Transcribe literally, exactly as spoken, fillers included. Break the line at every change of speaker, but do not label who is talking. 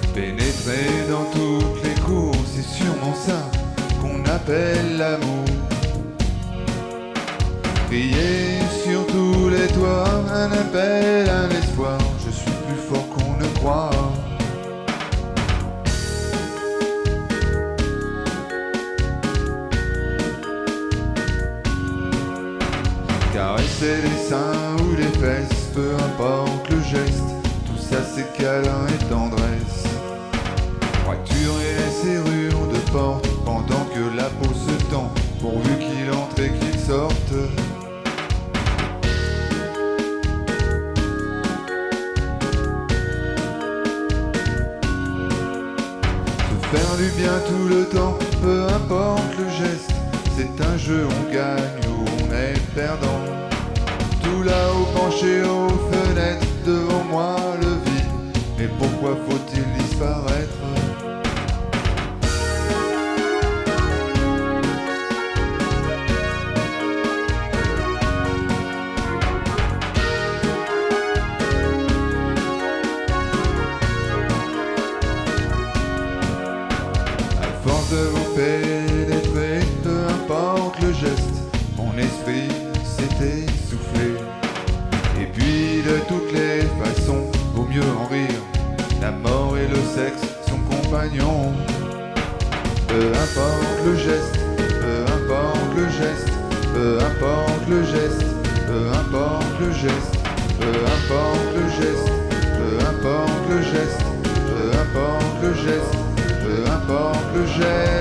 Pénétrer dans toutes les cours, c'est sûrement ça qu'on appelle l'amour. Crier sur tous les toits, un appel, un espoir. Je suis plus fort qu'on ne croit. Caresser les seins ou les fesses, peu importe le geste, tout ça c'est câlin et tendresse. Fracturer les serrures de porte pendant que la peau se tend, pourvu qu'il entre et qu'il sorte. Se faire du bien tout le temps, peu importe le geste, c'est un jeu, on gagne ou on est perdant. Tout là-haut penché aux fenêtres, devant moi le vide, mais pourquoi faut-il disparaître? À force de vous pénétrer, peu importe le geste, mon esprit s'est essoufflé. Et puis de toutes les façons, vaut mieux en rire, la mort et le sexe sont compagnons. Peu importe le geste, peu importe le geste, peu importe le geste, peu importe le geste, peu importe le geste, peu importe le geste, peu importe le geste, peu importe le geste.